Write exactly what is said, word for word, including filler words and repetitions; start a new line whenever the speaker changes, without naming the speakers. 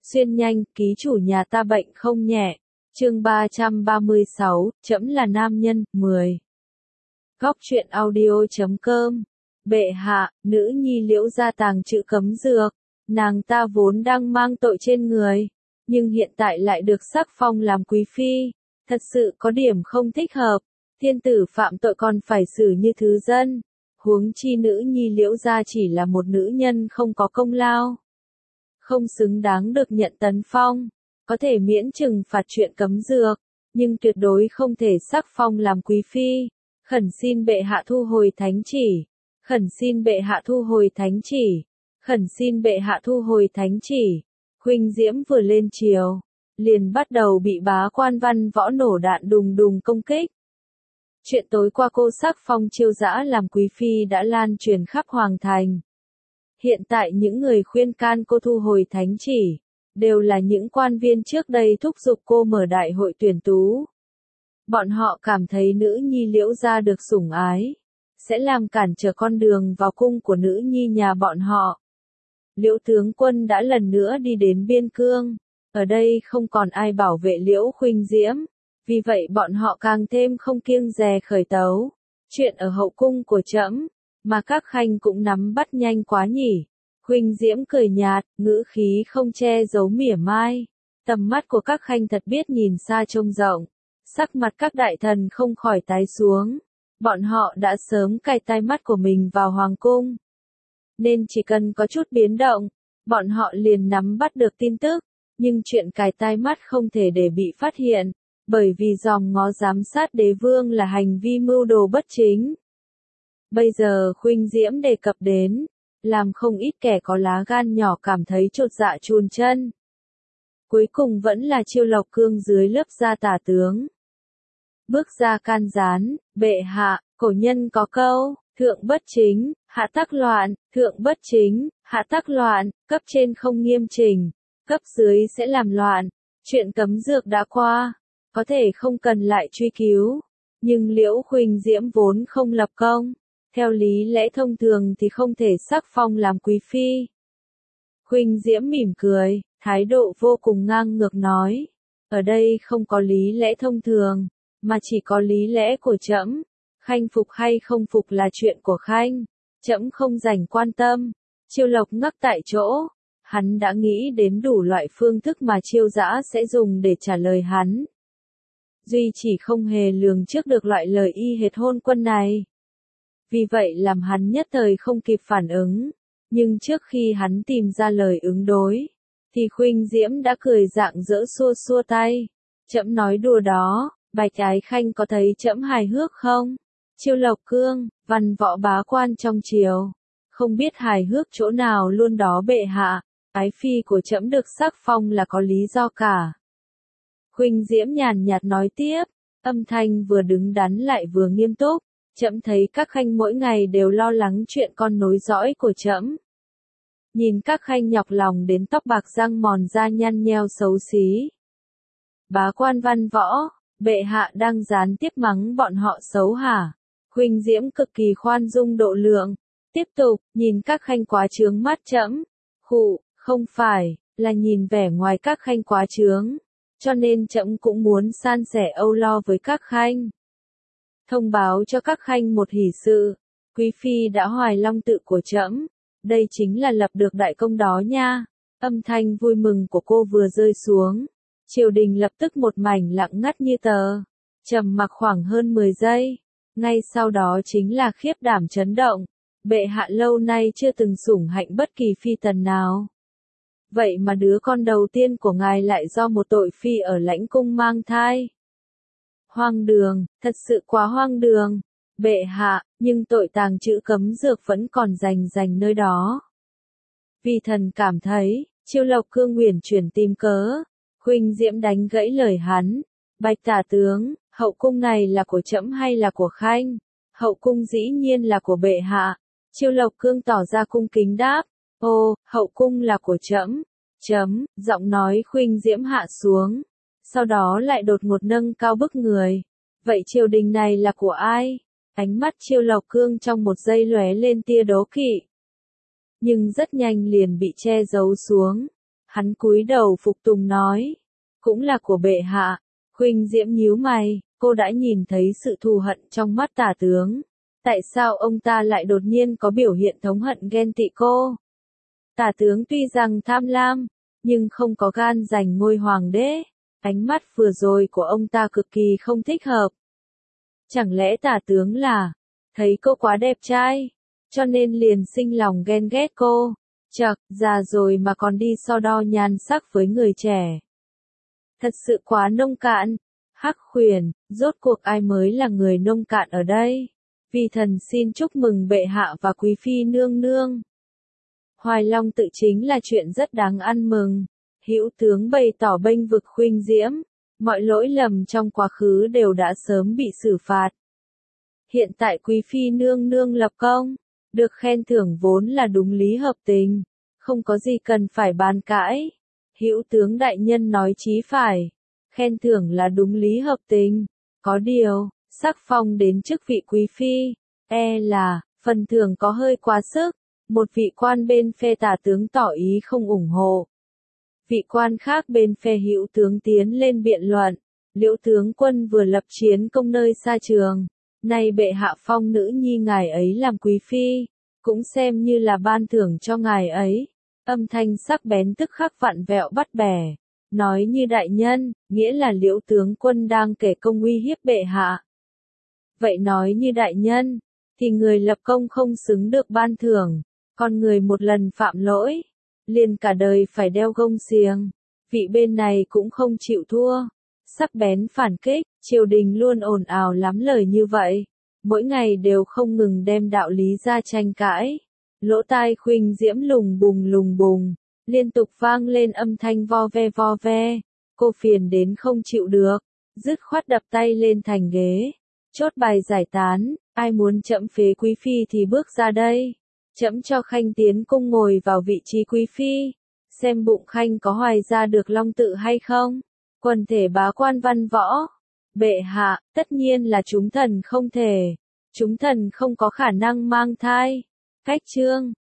Xuyên nhanh, ký chủ nhà ta bệnh không nhẹ. Chương ba trăm ba mươi sáu, trẫm là nam nhân, mười. Góc truyện audio chấm com. Bệ hạ, nữ nhi Liễu gia tàng trữ cấm dược, nàng ta vốn đang mang tội trên người, nhưng hiện tại lại được sắc phong làm quý phi, thật sự có điểm không thích hợp. Thiên tử phạm tội còn phải xử như thứ dân, huống chi nữ nhi Liễu gia chỉ là một nữ nhân không có công lao, không xứng đáng được nhận tấn phong, có thể miễn trừng phạt chuyện cấm dược, nhưng tuyệt đối không thể sắc phong làm quý phi. Khẩn xin bệ hạ thu hồi thánh chỉ, khẩn xin bệ hạ thu hồi thánh chỉ, khẩn xin bệ hạ thu hồi thánh chỉ. Huynh Diễm vừa lên triều, liền bắt đầu bị bá quan văn võ nổ đạn đùng đùng công kích. Chuyện tối qua cô sắc phong Chiêu Dã làm quý phi đã lan truyền khắp hoàng thành. Hiện tại những người khuyên can cô thu hồi thánh chỉ, đều là những quan viên trước đây thúc giục cô mở đại hội tuyển tú. Bọn họ cảm thấy nữ nhi Liễu gia được sủng ái, sẽ làm cản trở con đường vào cung của nữ nhi nhà bọn họ. Liễu tướng quân đã lần nữa đi đến biên cương, ở đây không còn ai bảo vệ Liễu Khuynh Diễm, vì vậy bọn họ càng thêm không kiêng dè khởi tấu. Chuyện ở hậu cung của trẫm, mà các khanh cũng nắm bắt nhanh quá nhỉ. Khuynh Diễm cười nhạt, ngữ khí không che giấu mỉa mai. Tầm mắt của các khanh thật biết nhìn xa trông rộng. Sắc mặt các đại thần không khỏi tái xuống. Bọn họ đã sớm cài tai mắt của mình vào hoàng cung, nên chỉ cần có chút biến động, bọn họ liền nắm bắt được tin tức. Nhưng chuyện cài tai mắt không thể để bị phát hiện, bởi vì dòm ngó giám sát đế vương là hành vi mưu đồ bất chính. Bây giờ Khuynh Diễm đề cập đến, làm không ít kẻ có lá gan nhỏ cảm thấy chột dạ chùn chân. Cuối cùng vẫn là Chiêu Lộc Cương dưới lớp da tả tướng bước ra can gián. Bệ hạ, cổ nhân có câu, thượng bất chính, hạ tắc loạn, thượng bất chính, hạ tắc loạn, cấp trên không nghiêm chỉnh, cấp dưới sẽ làm loạn. Chuyện cấm dược đã qua, có thể không cần lại truy cứu, nhưng Liễu Khuynh Diễm vốn không lập công, theo lý lẽ thông thường thì không thể sắc phong làm quý phi. Khuynh Diễm mỉm cười, thái độ vô cùng ngang ngược nói, ở đây không có lý lẽ thông thường, mà chỉ có lý lẽ của trẫm. Khanh phục hay không phục là chuyện của khanh, trẫm không rảnh quan tâm. Chiêu Lộc ngắc tại chỗ, hắn đã nghĩ đến đủ loại phương thức mà Chiêu Dã sẽ dùng để trả lời hắn. Duy chỉ không hề lường trước được loại lời y hệt hôn quân này. Vì vậy làm hắn nhất thời không kịp phản ứng, nhưng trước khi hắn tìm ra lời ứng đối, thì Khuynh Diễm đã cười rạng rỡ xua xua tay. Trẫm nói đùa đó, Bạch Ái Khanh có thấy trẫm hài hước không? Chiêu Lộc Cương, văn võ bá quan trong triều, không biết hài hước chỗ nào luôn đó bệ hạ, ái phi của trẫm được sắc phong là có lý do cả. Khuynh Diễm nhàn nhạt nói tiếp, âm thanh vừa đứng đắn lại vừa nghiêm túc, trẫm thấy các khanh mỗi ngày đều lo lắng chuyện con nối dõi của trẫm. Nhìn các khanh nhọc lòng đến tóc bạc răng mòn da nhăn nheo xấu xí. Bá quan văn võ, bệ hạ đang gián tiếp mắng bọn họ xấu hả? Khuynh Diễm cực kỳ khoan dung độ lượng, tiếp tục, nhìn các khanh quá trướng mắt trẫm. Khụ, không phải, là nhìn vẻ ngoài các khanh quá trướng, cho nên trẫm cũng muốn san sẻ âu lo với các khanh. Thông báo cho các khanh một hỷ sự, quý phi đã hoài long tự của trẫm, đây chính là lập được đại công đó nha. Âm thanh vui mừng của cô vừa rơi xuống, triều đình lập tức một mảnh lặng ngắt như tờ, trầm mặc khoảng hơn mười giây, ngay sau đó chính là khiếp đảm chấn động. Bệ hạ lâu nay chưa từng sủng hạnh bất kỳ phi tần nào. Vậy mà đứa con đầu tiên của ngài lại do một tội phi ở lãnh cung mang thai. Hoang đường, thật sự quá hoang đường. Bệ hạ, nhưng tội tàng trữ cấm dược vẫn còn rành rành nơi đó. Vì thần cảm thấy, Chiêu Lộc Cương uyển chuyển tìm cớ. Khuynh Diễm đánh gãy lời hắn. Bạch tả tướng, hậu cung này là của trẫm hay là của khanh? Hậu cung dĩ nhiên là của bệ hạ. Chiêu Lộc Cương tỏ ra cung kính đáp. Ô, hậu cung là của trẫm. Chấm, giọng nói Khuynh Diễm hạ xuống. Sau đó lại đột ngột nâng cao bức người. Vậy triều đình này là của ai? Ánh mắt Chiêu Lộc Cương trong một giây lóe lên tia đố kỵ. Nhưng rất nhanh liền bị che giấu xuống. Hắn cúi đầu phục tùng nói, cũng là của bệ hạ. Khuynh Diễm nhíu mày, cô đã nhìn thấy sự thù hận trong mắt tả tướng. Tại sao ông ta lại đột nhiên có biểu hiện thống hận ghen tị cô? Tả tướng tuy rằng tham lam, nhưng không có gan giành ngôi hoàng đế. Ánh mắt vừa rồi của ông ta cực kỳ không thích hợp. Chẳng lẽ tả tướng là, thấy cô quá đẹp trai, cho nên liền sinh lòng ghen ghét cô? Chậc, già rồi mà còn đi so đo nhan sắc với người trẻ. Thật sự quá nông cạn. Hắc Khuyển, rốt cuộc ai mới là người nông cạn ở đây? Vi thần xin chúc mừng bệ hạ và quý phi nương nương. Hoài Long tự chính là chuyện rất đáng ăn mừng. Hữu tướng bày tỏ bênh vực Khuynh Diễm, mọi lỗi lầm trong quá khứ đều đã sớm bị xử phạt. Hiện tại quý phi nương nương lập công, được khen thưởng vốn là đúng lý hợp tình, không có gì cần phải bàn cãi. Hữu tướng đại nhân nói chí phải, khen thưởng là đúng lý hợp tình, có điều, sắc phong đến chức vị quý phi, e là, phần thưởng có hơi quá sức. Một vị quan bên phe tả tướng tỏ ý không ủng hộ. Vị quan khác bên phe Hữu tướng tiến lên biện luận, Liễu tướng quân vừa lập chiến công nơi xa trường, nay bệ hạ phong nữ nhi ngài ấy làm quý phi, cũng xem như là ban thưởng cho ngài ấy. Âm thanh sắc bén tức khắc vặn vẹo bắt bẻ, nói như đại nhân, nghĩa là Liễu tướng quân đang kể công uy hiếp bệ hạ. Vậy nói như đại nhân, thì người lập công không xứng được ban thưởng, còn người một lần phạm lỗi, liền cả đời phải đeo gông xiềng. Vị bên này cũng không chịu thua, sắc bén phản kích, triều đình luôn ồn ào lắm lời như vậy, mỗi ngày đều không ngừng đem đạo lý ra tranh cãi. Lỗ tai Khuynh Diễm lùng bùng lùng bùng, liên tục vang lên âm thanh vo ve vo ve, cô phiền đến không chịu được, dứt khoát đập tay lên thành ghế, chốt bài giải tán, ai muốn trẫm phế quý phi thì bước ra đây. Trẫm cho Khanh tiến cung ngồi vào vị trí quý phi, xem bụng Khanh có hoài ra được long tự hay không. Quần thể bá quan văn võ, bệ hạ, tất nhiên là chúng thần không thể, chúng thần không có khả năng mang thai. Cách chương